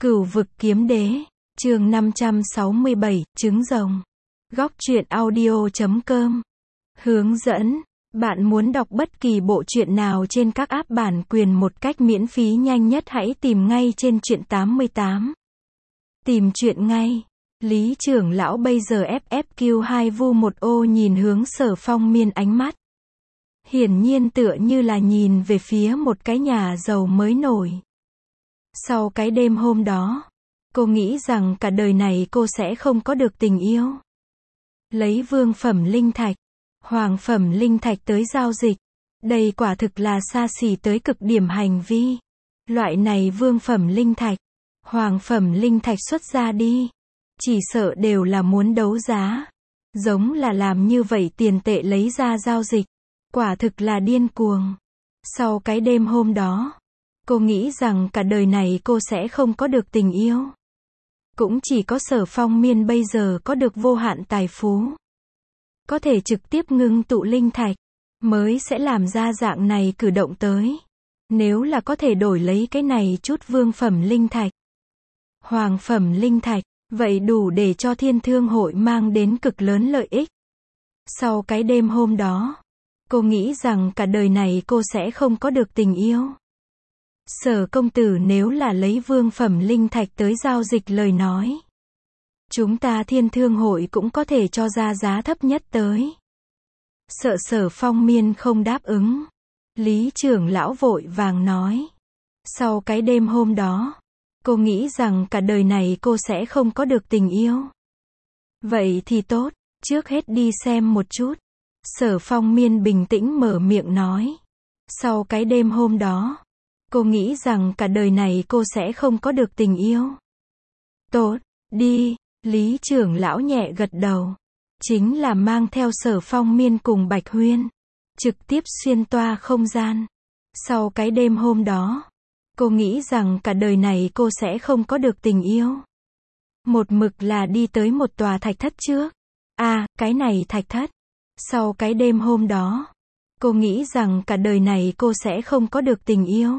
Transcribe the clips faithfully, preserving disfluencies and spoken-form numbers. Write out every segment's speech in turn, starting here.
Cửu vực kiếm đế, chương năm trăm sáu mươi bảy, trứng rồng. Góc truyện audio chấm com. Hướng dẫn, bạn muốn đọc bất kỳ bộ truyện nào trên các app bản quyền một cách miễn phí nhanh nhất hãy tìm ngay trên truyện tám mươi tám. Tìm truyện ngay. Lý trưởng lão bây giờ ép ép quy hai vu một ô nhìn hướng Sở Phong Miên ánh mắt. Hiển nhiên tựa như là nhìn về phía một cái nhà giàu mới nổi. Sau cái đêm hôm đó, cô nghĩ rằng cả đời này cô sẽ không có được tình yêu. Lấy vương phẩm linh thạch, hoàng phẩm linh thạch tới giao dịch. Đây quả thực là xa xỉ tới cực điểm hành vi. Loại này vương phẩm linh thạch, hoàng phẩm linh thạch xuất ra đi, chỉ sợ đều là muốn đấu giá. Giống là làm như vậy tiền tệ lấy ra giao dịch. Quả thực là điên cuồng. Sau cái đêm hôm đó, cô nghĩ rằng cả đời này cô sẽ không có được tình yêu. Cũng chỉ có Sở Phong Miên bây giờ có được vô hạn tài phú. Có thể trực tiếp ngưng tụ linh thạch, mới sẽ làm ra dạng này cử động tới. Nếu là có thể đổi lấy cái này chút vương phẩm linh thạch, hoàng phẩm linh thạch, vậy đủ để cho Thiên Thương Hội mang đến cực lớn lợi ích. Sau cái đêm hôm đó, cô nghĩ rằng cả đời này cô sẽ không có được tình yêu. Sở công tử nếu là lấy vương phẩm linh thạch tới giao dịch lời nói, chúng ta Thiên Thương Hội cũng có thể cho ra giá thấp nhất tới. Sợ Sở Phong Miên không đáp ứng, Lý trưởng lão vội vàng nói. Sau cái đêm hôm đó, cô nghĩ rằng cả đời này cô sẽ không có được tình yêu. Vậy thì tốt, trước hết đi xem một chút. Sở Phong Miên bình tĩnh mở miệng nói. Sau cái đêm hôm đó, cô nghĩ rằng cả đời này cô sẽ không có được tình yêu. Tốt, đi, Lý trưởng lão nhẹ gật đầu. Chính là mang theo Sở Phong Miên cùng Bạch Huyên, trực tiếp xuyên toa không gian. Sau cái đêm hôm đó, cô nghĩ rằng cả đời này cô sẽ không có được tình yêu. Một mực là đi tới một tòa thạch thất trước. À, cái này thạch thất. Sau cái đêm hôm đó, cô nghĩ rằng cả đời này cô sẽ không có được tình yêu.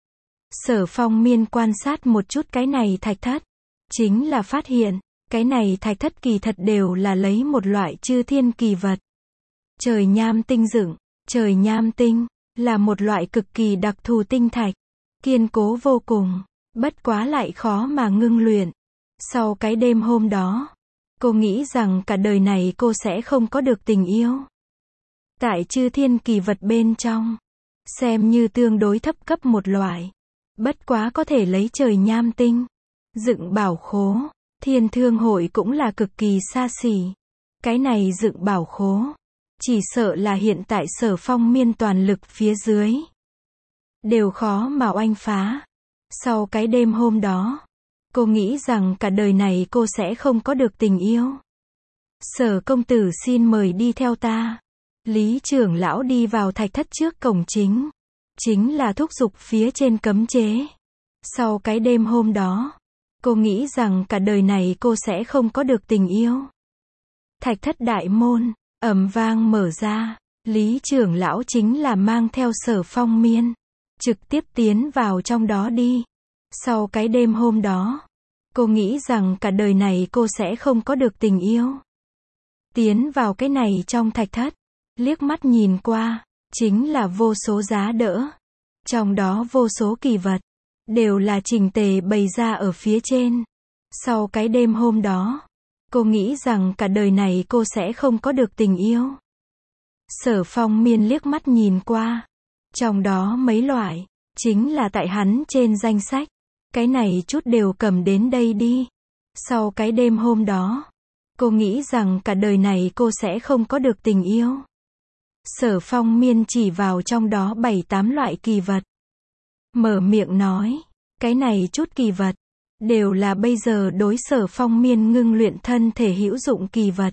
Sở Phong Miên quan sát một chút cái này thạch thất, chính là phát hiện, cái này thạch thất kỳ thật đều là lấy một loại chư thiên kỳ vật. Trời nham tinh dựng, trời nham tinh, là một loại cực kỳ đặc thù tinh thạch, kiên cố vô cùng, bất quá lại khó mà ngưng luyện. Sau cái đêm hôm đó, cô nghĩ rằng cả đời này cô sẽ không có được tình yêu. Tại chư thiên kỳ vật bên trong, xem như tương đối thấp cấp một loại. Bất quá có thể lấy trời nham tinh, dựng bảo khố, Thiên Thương Hội cũng là cực kỳ xa xỉ. Cái này dựng bảo khố, chỉ sợ là hiện tại Sở Phong Miên toàn lực phía dưới, đều khó mà oanh phá. Sau cái đêm hôm đó, cô nghĩ rằng cả đời này cô sẽ không có được tình yêu. Sở công tử xin mời đi theo ta. Lý trưởng lão đi vào thạch thất trước cổng chính. Chính là thúc giục phía trên cấm chế. Sau cái đêm hôm đó, cô nghĩ rằng cả đời này cô sẽ không có được tình yêu. Thạch thất đại môn, ầm vang mở ra. Lý trưởng lão chính là mang theo Sở Phong Miên, trực tiếp tiến vào trong đó đi. Sau cái đêm hôm đó, cô nghĩ rằng cả đời này cô sẽ không có được tình yêu. Tiến vào cái này trong thạch thất, liếc mắt nhìn qua, chính là vô số giá đỡ. Trong đó vô số kỳ vật, đều là chỉnh tề bày ra ở phía trên. Sau cái đêm hôm đó, cô nghĩ rằng cả đời này cô sẽ không có được tình yêu. Sở Phong Miên liếc mắt nhìn qua, trong đó mấy loại, chính là tại hắn trên danh sách. Cái này chút đều cầm đến đây đi. Sau cái đêm hôm đó, cô nghĩ rằng cả đời này cô sẽ không có được tình yêu. Sở Phong Miên chỉ vào trong đó bảy tám loại kỳ vật, mở miệng nói, cái này chút kỳ vật, đều là bây giờ đối Sở Phong Miên ngưng luyện thân thể hữu dụng kỳ vật.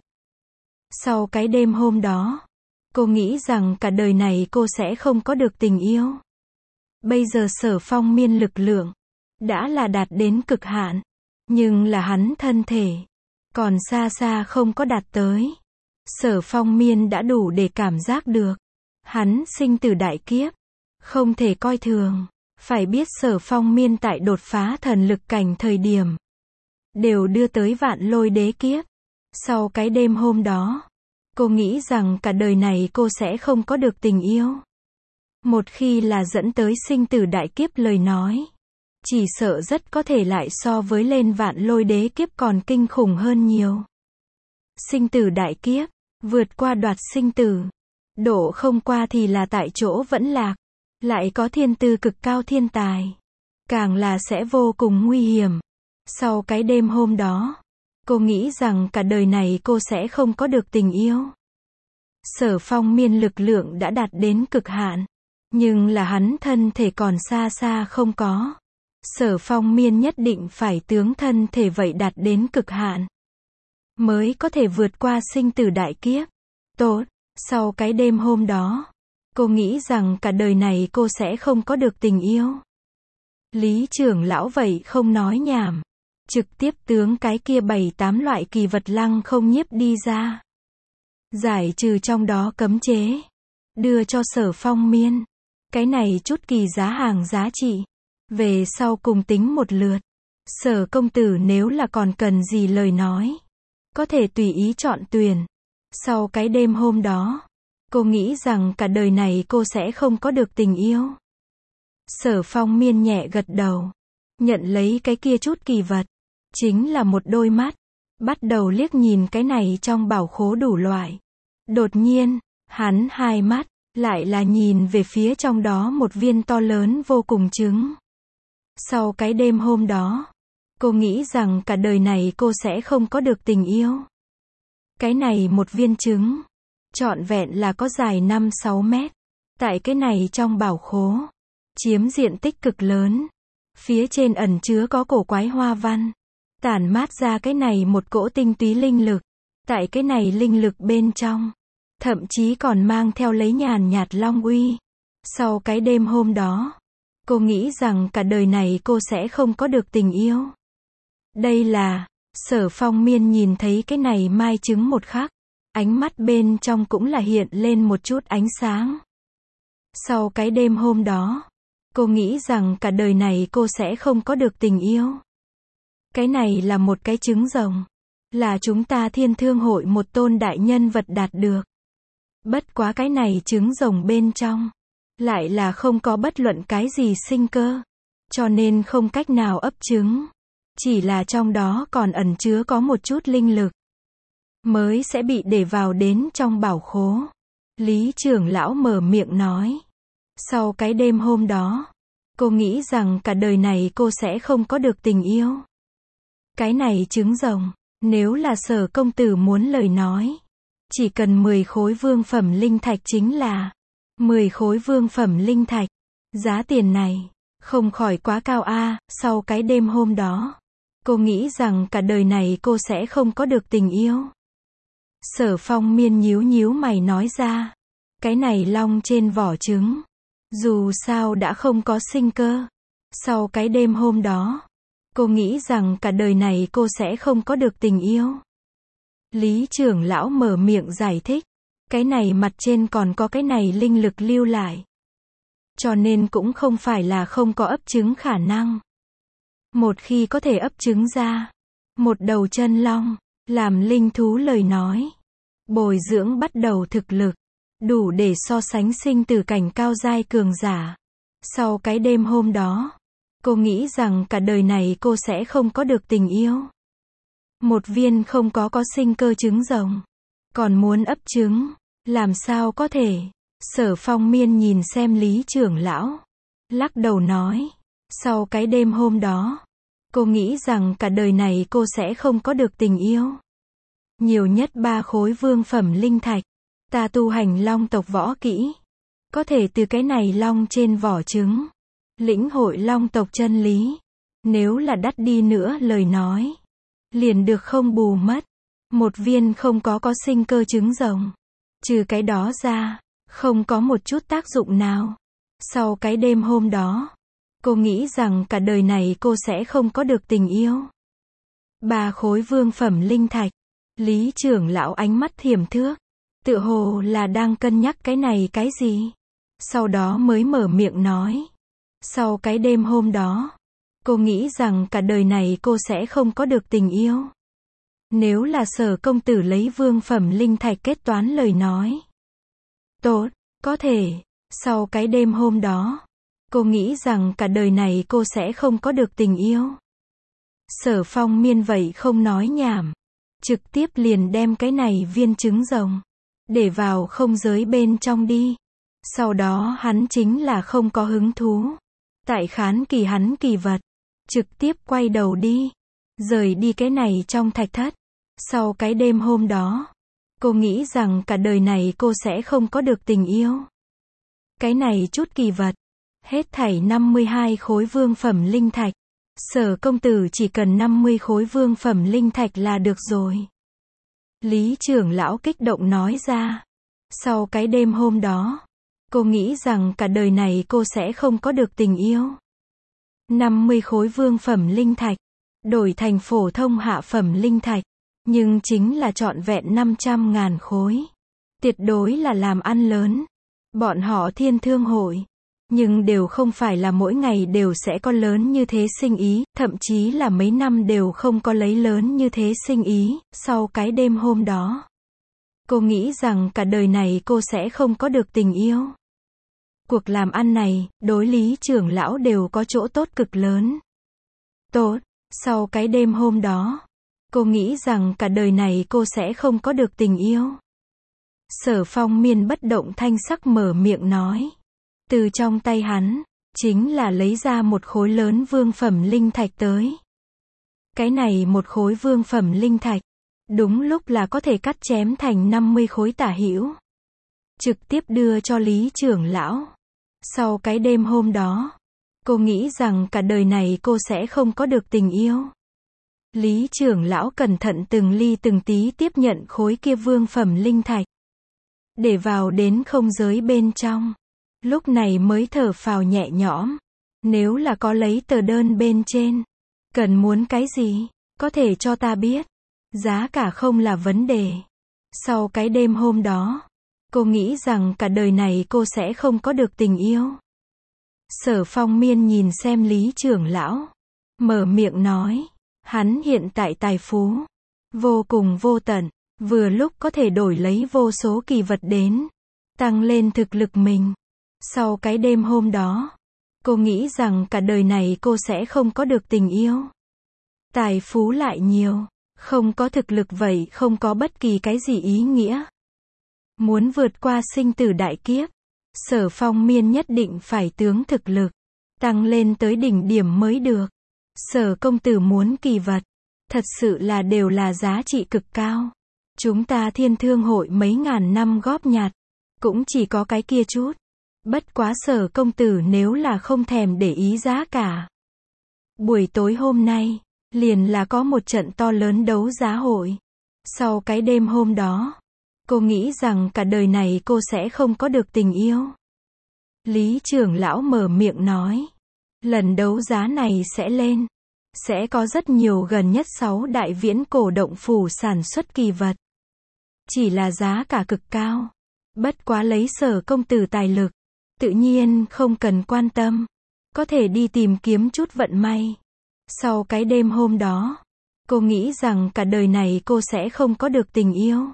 Sau cái đêm hôm đó, cô nghĩ rằng cả đời này cô sẽ không có được tình yêu. Bây giờ Sở Phong Miên lực lượng, đã là đạt đến cực hạn, nhưng là hắn thân thể, còn xa xa không có đạt tới. Sở Phong Miên đã đủ để cảm giác được, hắn sinh tử đại kiếp, không thể coi thường. Phải biết Sở Phong Miên tại đột phá thần lực cảnh thời điểm, đều đưa tới vạn lôi đế kiếp. Sau cái đêm hôm đó, cô nghĩ rằng cả đời này cô sẽ không có được tình yêu. Một khi là dẫn tới sinh tử đại kiếp lời nói, chỉ sợ rất có thể lại so với lên vạn lôi đế kiếp còn kinh khủng hơn nhiều. Sinh tử đại kiếp, vượt qua đoạt sinh tử, độ không qua thì là tại chỗ vẫn lạc, lại có thiên tư cực cao thiên tài, càng là sẽ vô cùng nguy hiểm. Sau cái đêm hôm đó, cô nghĩ rằng cả đời này cô sẽ không có được tình yêu. Sở Phong Miên lực lượng đã đạt đến cực hạn, nhưng là hắn thân thể còn xa xa không có. Sở Phong Miên nhất định phải tướng thân thể vậy đạt đến cực hạn, mới có thể vượt qua sinh tử đại kiếp. Tốt, sau cái đêm hôm đó, cô nghĩ rằng cả đời này cô sẽ không có được tình yêu. Lý trưởng lão vậy không nói nhảm, trực tiếp tướng cái kia bảy tám loại kỳ vật lăng không nhiếp đi ra, giải trừ trong đó cấm chế, đưa cho Sở Phong Miên. Cái này chút kỳ giá hàng giá trị, về sau cùng tính một lượt. Sở công tử nếu là còn cần gì lời nói, có thể tùy ý chọn tuyển. Sau cái đêm hôm đó, cô nghĩ rằng cả đời này cô sẽ không có được tình yêu. Sở Phong Miên nhẹ gật đầu, nhận lấy cái kia chút kỳ vật, chính là một đôi mắt, bắt đầu liếc nhìn cái này trong bảo khố đủ loại. Đột nhiên, hắn hai mắt, lại là nhìn về phía trong đó một viên to lớn vô cùng trứng. Sau cái đêm hôm đó, cô nghĩ rằng cả đời này cô sẽ không có được tình yêu. Cái này một viên trứng, trọn vẹn là có dài năm sáu mét. Tại cái này trong bảo khố, chiếm diện tích cực lớn. Phía trên ẩn chứa có cổ quái hoa văn, tản mát ra cái này một cỗ tinh túy linh lực. Tại cái này linh lực bên trong, thậm chí còn mang theo lấy nhàn nhạt long uy. Sau cái đêm hôm đó, cô nghĩ rằng cả đời này cô sẽ không có được tình yêu. Đây là, Sở Phong Miên nhìn thấy cái này mai trứng một khắc, ánh mắt bên trong cũng là hiện lên một chút ánh sáng. Sau cái đêm hôm đó, cô nghĩ rằng cả đời này cô sẽ không có được tình yêu. Cái này là một cái trứng rồng, là chúng ta Thiên Thương hội một tôn đại nhân vật đạt được. Bất quá cái này trứng rồng bên trong, lại là không có bất luận cái gì sinh cơ, cho nên không cách nào ấp trứng. Chỉ là trong đó còn ẩn chứa có một chút linh lực, mới sẽ bị để vào đến trong bảo khố. Lý trưởng lão mở miệng nói. Sau cái đêm hôm đó, cô nghĩ rằng cả đời này cô sẽ không có được tình yêu. Cái này trứng rồng, nếu là Sở công tử muốn lời nói, chỉ cần mười khối vương phẩm linh thạch chính là mười khối vương phẩm linh thạch. Giá tiền này, không khỏi quá cao a. À. Sau cái đêm hôm đó, cô nghĩ rằng cả đời này cô sẽ không có được tình yêu. Sở Phong Miên nhíu nhíu mày nói ra. Cái này long trên vỏ trứng, dù sao đã không có sinh cơ. Sau cái đêm hôm đó, cô nghĩ rằng cả đời này cô sẽ không có được tình yêu. Lý trưởng lão mở miệng giải thích. Cái này mặt trên còn có cái này linh lực lưu lại, cho nên cũng không phải là không có ấp trứng khả năng. Một khi có thể ấp trứng ra một đầu chân long, làm linh thú lời nói, bồi dưỡng bắt đầu thực lực, đủ để so sánh sinh tử cảnh cao giai cường giả. Sau cái đêm hôm đó, cô nghĩ rằng cả đời này cô sẽ không có được tình yêu. Một viên không có có sinh cơ trứng rồng, còn muốn ấp trứng, làm sao có thể? Sở Phong Miên nhìn xem Lý trưởng lão, lắc đầu nói. Sau cái đêm hôm đó, cô nghĩ rằng cả đời này cô sẽ không có được tình yêu. Nhiều nhất ba khối vương phẩm linh thạch, ta tu hành long tộc võ kỹ, có thể từ cái này long trên vỏ trứng, lĩnh hội long tộc chân lý. Nếu là đắt đi nữa lời nói, liền được không bù mất. Một viên không có có sinh cơ trứng rồng, trừ cái đó ra, không có một chút tác dụng nào. Sau cái đêm hôm đó, cô nghĩ rằng cả đời này cô sẽ không có được tình yêu. Ba khối vương phẩm linh thạch. Lý trưởng lão ánh mắt thiểm thước, tựa hồ là đang cân nhắc cái này cái gì. Sau đó mới mở miệng nói. Sau cái đêm hôm đó, cô nghĩ rằng cả đời này cô sẽ không có được tình yêu. Nếu là Sở công tử lấy vương phẩm linh thạch kết toán lời nói. Tốt, có thể. Sau cái đêm hôm đó, cô nghĩ rằng cả đời này cô sẽ không có được tình yêu. Sở Phong Miên vậy không nói nhảm. Trực tiếp liền đem cái này viên trứng rồng để vào không giới bên trong đi. Sau đó hắn chính là không có hứng thú. Tại khán kỳ hắn kỳ vật. Trực tiếp quay đầu đi. Rời đi cái này trong thạch thất. Sau cái đêm hôm đó, cô nghĩ rằng cả đời này cô sẽ không có được tình yêu. Cái này chút kỳ vật. Hết thảy năm mươi hai khối vương phẩm linh thạch. Sở công tử chỉ cần năm mươi khối vương phẩm linh thạch là được rồi. Lý trưởng lão kích động nói ra. Sau cái đêm hôm đó, cô nghĩ rằng cả đời này cô sẽ không có được tình yêu. năm mươi khối vương phẩm linh thạch, đổi thành phổ thông hạ phẩm linh thạch, nhưng chính là trọn vẹn năm trăm ngàn khối. Tuyệt đối là làm ăn lớn. Bọn họ Thiên Thương hội, nhưng đều không phải là mỗi ngày đều sẽ có lớn như thế sinh ý, thậm chí là mấy năm đều không có lấy lớn như thế sinh ý. Sau cái đêm hôm đó, cô nghĩ rằng cả đời này cô sẽ không có được tình yêu. Cuộc làm ăn này, đối Lý trưởng lão đều có chỗ tốt cực lớn. Tốt, sau cái đêm hôm đó, cô nghĩ rằng cả đời này cô sẽ không có được tình yêu. Sở Phong Miên bất động thanh sắc mở miệng nói. Từ trong tay hắn, chính là lấy ra một khối lớn vương phẩm linh thạch tới. Cái này một khối vương phẩm linh thạch, đúng lúc là có thể cắt chém thành năm mươi khối tả hữu. Trực tiếp đưa cho Lý trưởng lão. Sau cái đêm hôm đó, cô nghĩ rằng cả đời này cô sẽ không có được tình yêu. Lý trưởng lão cẩn thận từng ly từng tí tiếp nhận khối kia vương phẩm linh thạch. Để vào đến không giới bên trong. Lúc này mới thở phào nhẹ nhõm. Nếu là có lấy tờ đơn bên trên. Cần muốn cái gì, có thể cho ta biết. Giá cả không là vấn đề. Sau cái đêm hôm đó, cô nghĩ rằng cả đời này cô sẽ không có được tình yêu. Sở Phong Miên nhìn xem Lý trưởng lão. Mở miệng nói. Hắn hiện tại tài phú vô cùng vô tận. Vừa lúc có thể đổi lấy vô số kỳ vật đến. Tăng lên thực lực mình. Sau cái đêm hôm đó, cô nghĩ rằng cả đời này cô sẽ không có được tình yêu. Tài phú lại nhiều, không có thực lực vậy không có bất kỳ cái gì ý nghĩa. Muốn vượt qua sinh tử đại kiếp, Sở Phong Miên nhất định phải tướng thực lực, tăng lên tới đỉnh điểm mới được. Sở công tử muốn kỳ vật, thật sự là đều là giá trị cực cao. Chúng ta Thiên Thương hội mấy ngàn năm góp nhặt, cũng chỉ có cái kia chút. Bất quá Sở công tử nếu là không thèm để ý giá cả. Buổi tối hôm nay, liền là có một trận to lớn đấu giá hội. Sau cái đêm hôm đó, cô nghĩ rằng cả đời này cô sẽ không có được tình yêu. Lý trưởng lão mở miệng nói. Lần đấu giá này sẽ lên. Sẽ có rất nhiều gần nhất sáu đại viễn cổ động phủ sản xuất kỳ vật. Chỉ là giá cả cực cao. Bất quá lấy Sở công tử tài lực. Tự nhiên không cần quan tâm. Có thể đi tìm kiếm chút vận may. Sau cái đêm hôm đó, cô nghĩ rằng cả đời này cô sẽ không có được tình yêu.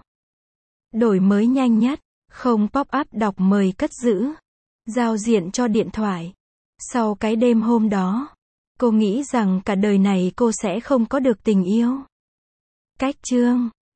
Đổi mới nhanh nhất, không pop up đọc mời cất giữ. Giao diện cho điện thoại. Sau cái đêm hôm đó, cô nghĩ rằng cả đời này cô sẽ không có được tình yêu. Cách chương